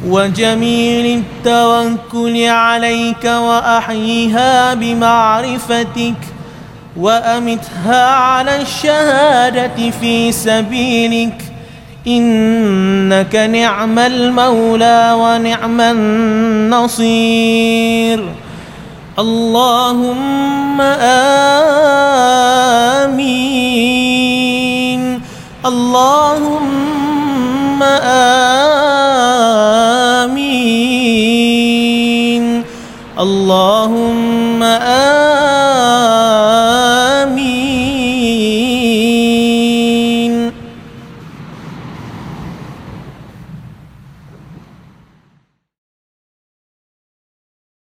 وجميل التوكل عليك وأحيها بمعرفتك وأمتها على الشهادة في سبيلك إنك نعم المولى ونعم النصير. اللهم